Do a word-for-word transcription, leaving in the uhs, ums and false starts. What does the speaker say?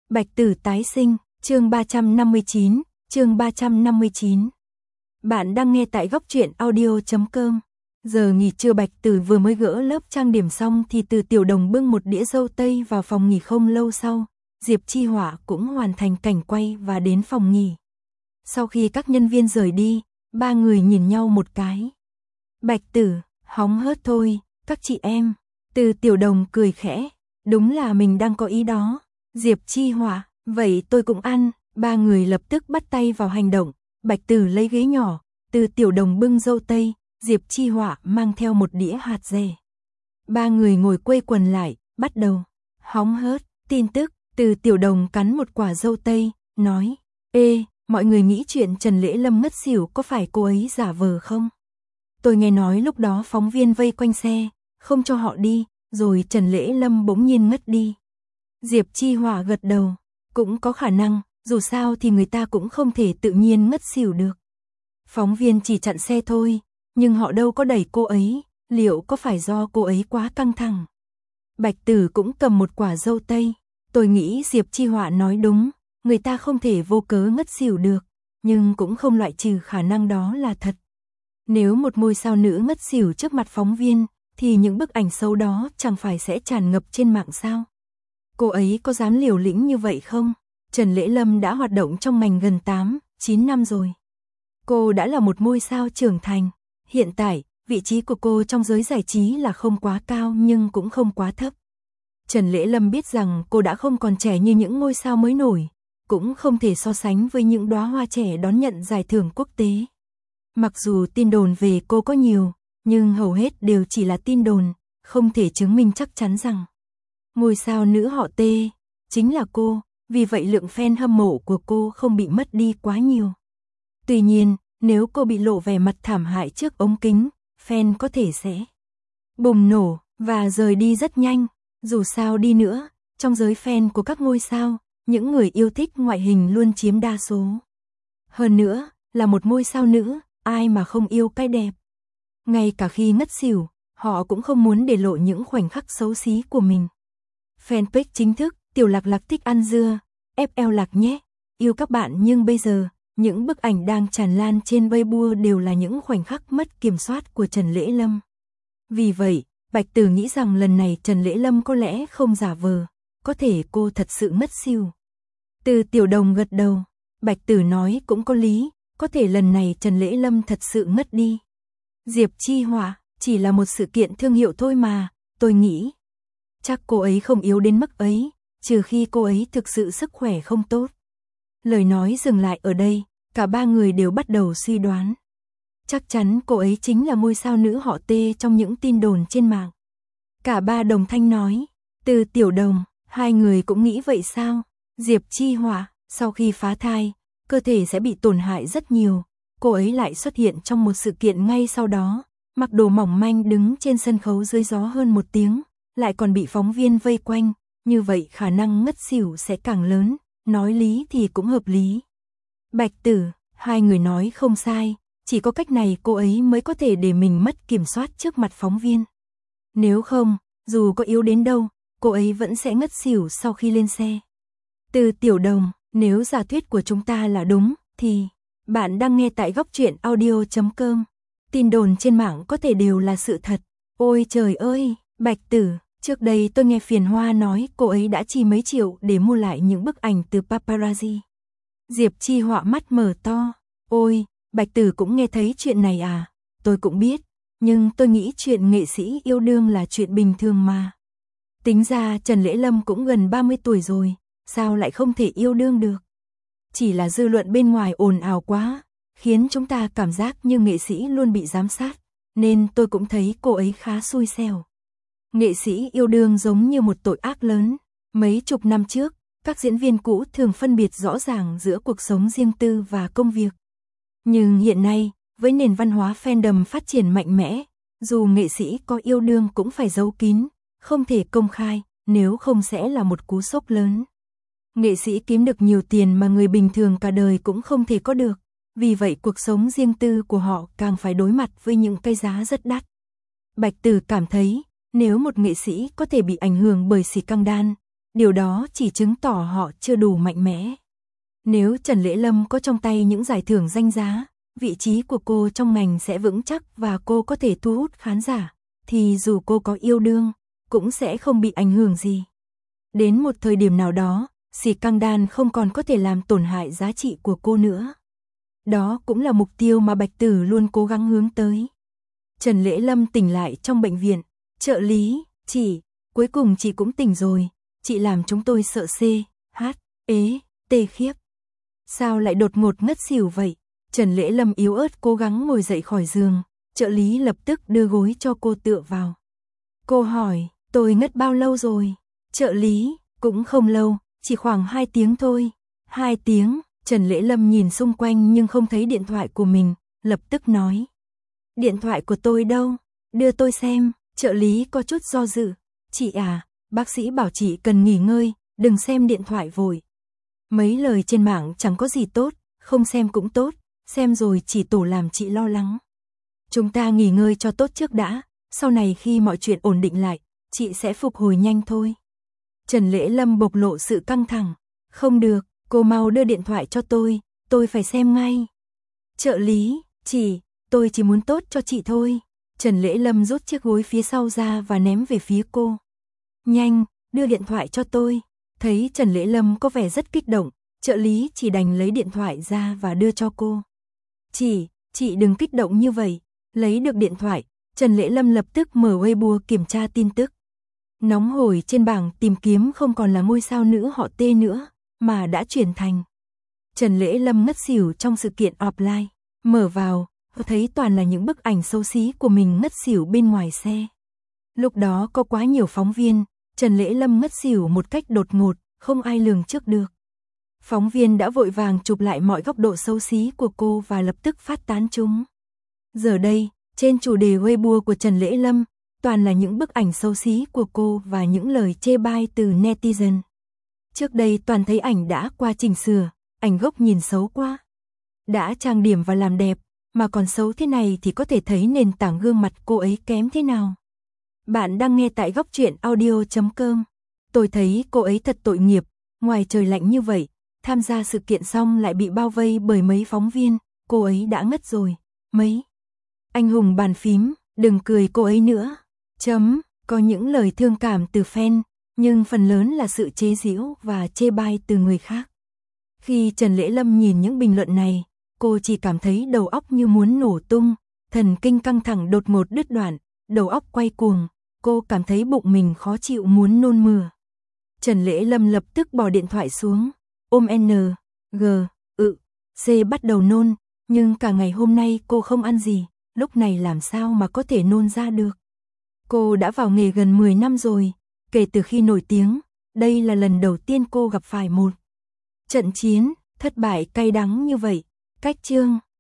Bạch Tử tái sinh, chương ba trăm năm mươi chín, chương ba trăm năm mươi chín. Bạn đang nghe tại góc truyện audio chấm com. Giờ nghỉ trưa Bạch Tử vừa mới gỡ lớp trang điểm xong thì Từ Tiểu Đồng bưng một đĩa dâu tây vào phòng nghỉ. Không lâu sau, Diệp Chi Họa cũng hoàn thành cảnh quay và đến phòng nghỉ. Sau khi các nhân viên rời đi, ba người nhìn nhau một cái. Bạch Tử, hóng hớt thôi, các chị em. Từ Tiểu Đồng cười khẽ, đúng là mình đang có ý đó. Diệp Chi Họa, vậy tôi cũng ăn. Ba người lập tức bắt tay vào hành động. Bạch Tử lấy ghế nhỏ, Từ Tiểu Đồng bưng dâu tây, Diệp Chi Họa mang theo một đĩa hạt dẻ. Ba người ngồi quây quần lại, bắt đầu hóng hớt tin tức. Từ Tiểu Đồng cắn một quả dâu tây, nói: "Ê, mọi người nghĩ chuyện Trần Lễ Lâm ngất xỉu có phải cô ấy giả vờ không? Tôi nghe nói lúc đó phóng viên vây quanh xe, không cho họ đi, rồi Trần Lễ Lâm bỗng nhiên ngất đi." Diệp Chi Họa gật đầu, cũng có khả năng, dù sao thì người ta cũng không thể tự nhiên ngất xỉu được. Phóng viên chỉ chặn xe thôi, nhưng họ đâu có đẩy cô ấy, liệu có phải do cô ấy quá căng thẳng? Bạch Tử cũng cầm một quả dâu tây, tôi nghĩ Diệp Chi Họa nói đúng, người ta không thể vô cớ ngất xỉu được, nhưng cũng không loại trừ khả năng đó là thật. Nếu một ngôi sao nữ ngất xỉu trước mặt phóng viên, thì những bức ảnh xấu đó chẳng phải sẽ tràn ngập trên mạng sao? Cô ấy có dám liều lĩnh như vậy không? Trần Lễ Lâm đã hoạt động trong ngành gần tám, chín năm rồi. Cô đã là một ngôi sao trưởng thành. Hiện tại, vị trí của cô trong giới giải trí là không quá cao nhưng cũng không quá thấp. Trần Lễ Lâm biết rằng cô đã không còn trẻ như những ngôi sao mới nổi, cũng không thể so sánh với những đóa hoa trẻ đón nhận giải thưởng quốc tế. Mặc dù tin đồn về cô có nhiều, nhưng hầu hết đều chỉ là tin đồn, không thể chứng minh chắc chắn rằng ngôi sao nữ họ T chính là cô, vì vậy lượng fan hâm mộ của cô không bị mất đi quá nhiều. Tuy nhiên, nếu cô bị lộ vẻ mặt thảm hại trước ống kính, fan có thể sẽ bùng nổ và rời đi rất nhanh. Dù sao đi nữa, trong giới fan của các ngôi sao, những người yêu thích ngoại hình luôn chiếm đa số. Hơn nữa, là một ngôi sao nữ, ai mà không yêu cái đẹp. Ngay cả khi ngất xỉu, họ cũng không muốn để lộ những khoảnh khắc xấu xí của mình. Fanpage chính thức, Tiểu Lạc Lạc thích ăn dưa, ép lờ Lạc nhé, yêu các bạn. Nhưng bây giờ, những bức ảnh đang tràn lan trên Weibo đều là những khoảnh khắc mất kiểm soát của Trần Lễ Lâm. Vì vậy, Bạch Tử nghĩ rằng lần này Trần Lễ Lâm có lẽ không giả vờ, có thể cô thật sự ngất xỉu. Từ Tiểu Đồng gật đầu, Bạch Tử nói cũng có lý, có thể lần này Trần Lễ Lâm thật sự ngất đi. Diệp Chi Họa, chỉ là một sự kiện thương hiệu thôi mà, tôi nghĩ chắc cô ấy không yếu đến mức ấy, trừ khi cô ấy thực sự sức khỏe không tốt. Lời nói dừng lại ở đây, cả ba người đều bắt đầu suy đoán. Chắc chắn cô ấy chính là ngôi sao nữ họ T trong những tin đồn trên mạng. Cả ba đồng thanh nói. Từ Tiểu Đồng, hai người cũng nghĩ vậy sao? Diệp Chi Họa, sau khi phá thai, cơ thể sẽ bị tổn hại rất nhiều. Cô ấy lại xuất hiện trong một sự kiện ngay sau đó, mặc đồ mỏng manh đứng trên sân khấu dưới gió hơn một tiếng, lại còn bị phóng viên vây quanh, như vậy khả năng ngất xỉu sẽ càng lớn, nói lý thì cũng hợp lý. Bạch Tử, hai người nói không sai, chỉ có cách này cô ấy mới có thể để mình mất kiểm soát trước mặt phóng viên. Nếu không, dù có yếu đến đâu, cô ấy vẫn sẽ ngất xỉu sau khi lên xe. Từ Tiểu Đồng, nếu giả thuyết của chúng ta là đúng, thì bạn đang nghe tại góc truyện audio chấm com. Tin đồn trên mạng có thể đều là sự thật. Ôi trời ơi, Bạch Tử, trước đây tôi nghe Phiền Hoa nói cô ấy đã chi mấy triệu để mua lại những bức ảnh từ paparazzi. Diệp Chi Họa mắt mở to. Ôi, Bạch Tử cũng nghe thấy chuyện này à? Tôi cũng biết, nhưng tôi nghĩ chuyện nghệ sĩ yêu đương là chuyện bình thường mà. Tính ra Trần Lễ Lâm cũng gần ba mươi tuổi rồi, sao lại không thể yêu đương được? Chỉ là dư luận bên ngoài ồn ào quá, khiến chúng ta cảm giác như nghệ sĩ luôn bị giám sát, nên tôi cũng thấy cô ấy khá xui xẻo. Nghệ sĩ yêu đương giống như một tội ác lớn. Mấy chục năm trước, các diễn viên cũ thường phân biệt rõ ràng giữa cuộc sống riêng tư và công việc. Nhưng hiện nay, với nền văn hóa fandom phát triển mạnh mẽ, dù nghệ sĩ có yêu đương cũng phải giấu kín, không thể công khai, nếu không sẽ là một cú sốc lớn. Nghệ sĩ kiếm được nhiều tiền mà người bình thường cả đời cũng không thể có được, vì vậy cuộc sống riêng tư của họ càng phải đối mặt với những cái giá rất đắt. Bạch Tử cảm thấy, nếu một nghệ sĩ có thể bị ảnh hưởng bởi scandal, điều đó chỉ chứng tỏ họ chưa đủ mạnh mẽ. Nếu Trần Lễ Lâm có trong tay những giải thưởng danh giá, vị trí của cô trong ngành sẽ vững chắc và cô có thể thu hút khán giả, thì dù cô có yêu đương, cũng sẽ không bị ảnh hưởng gì. Đến một thời điểm nào đó, Skandal không còn có thể làm tổn hại giá trị của cô nữa. Đó cũng là mục tiêu mà Bạch Tử luôn cố gắng hướng tới. Trần Lễ Lâm tỉnh lại trong bệnh viện. Trợ lý, chị, cuối cùng chị cũng tỉnh rồi. Chị làm chúng tôi sợ C, H, ế, tê khiếp. Sao lại đột ngột ngất xỉu vậy? Trần Lễ Lâm yếu ớt cố gắng ngồi dậy khỏi giường. Trợ lý lập tức đưa gối cho cô tựa vào. Cô hỏi, tôi ngất bao lâu rồi? Trợ lý, cũng không lâu, chỉ khoảng hai tiếng thôi. Hai tiếng, Trần Lễ Lâm nhìn xung quanh nhưng không thấy điện thoại của mình, lập tức nói. Điện thoại của tôi đâu? Đưa tôi xem. Trợ lý có chút do dự. Chị à, bác sĩ bảo chị cần nghỉ ngơi, đừng xem điện thoại vội. Mấy lời trên mạng chẳng có gì tốt, không xem cũng tốt, xem rồi chỉ tổ làm chị lo lắng. Chúng ta nghỉ ngơi cho tốt trước đã, sau này khi mọi chuyện ổn định lại, chị sẽ phục hồi nhanh thôi. Trần Lễ Lâm bộc lộ sự căng thẳng. Không được, cô mau đưa điện thoại cho tôi, tôi phải xem ngay. Trợ lý, chị, tôi chỉ muốn tốt cho chị thôi. Trần Lễ Lâm rút chiếc gối phía sau ra và ném về phía cô. Nhanh, đưa điện thoại cho tôi. Thấy Trần Lễ Lâm có vẻ rất kích động, trợ lý chỉ đành lấy điện thoại ra và đưa cho cô. Chị, chị đừng kích động như vậy. Lấy được điện thoại, Trần Lễ Lâm lập tức mở Weibo kiểm tra tin tức. Nóng hổi trên bảng tìm kiếm không còn là ngôi sao nữ họ T nữa, mà đã chuyển thành. Trần Lễ Lâm ngất xỉu trong sự kiện offline. Mở vào, thấy toàn là những bức ảnh xấu xí của mình ngất xỉu bên ngoài xe. Lúc đó có quá nhiều phóng viên, Trần Lễ Lâm ngất xỉu một cách đột ngột, không ai lường trước được. Phóng viên đã vội vàng chụp lại mọi góc độ xấu xí của cô và lập tức phát tán chúng. Giờ đây, trên chủ đề Weibo của Trần Lễ Lâm, toàn là những bức ảnh xấu xí của cô và những lời chê bai từ netizen. Trước đây toàn thấy ảnh đã qua chỉnh sửa, ảnh gốc nhìn xấu quá. Đã trang điểm và làm đẹp, mà còn xấu thế này thì có thể thấy nền tảng gương mặt cô ấy kém thế nào. Bạn đang nghe tại góc truyện audio chấm com. Tôi thấy cô ấy thật tội nghiệp, ngoài trời lạnh như vậy, tham gia sự kiện xong lại bị bao vây bởi mấy phóng viên, cô ấy đã ngất rồi. Mấy anh hùng bàn phím, đừng cười cô ấy nữa. Chấm, có những lời thương cảm từ fan, nhưng phần lớn là sự chế giễu và chê bai từ người khác. Khi Trần Lễ Lâm nhìn những bình luận này, cô chỉ cảm thấy đầu óc như muốn nổ tung, thần kinh căng thẳng đột ngột đứt đoạn, đầu óc quay cuồng, cô cảm thấy bụng mình khó chịu muốn nôn mửa. Trần Lễ Lâm lập tức bỏ điện thoại xuống, ôm N, G, ự, C bắt đầu nôn, nhưng cả ngày hôm nay cô không ăn gì, lúc này làm sao mà có thể nôn ra được. Cô đã vào nghề gần mười năm rồi, kể từ khi nổi tiếng, đây là lần đầu tiên cô gặp phải một trận chiến, thất bại cay đắng như vậy. Cách chương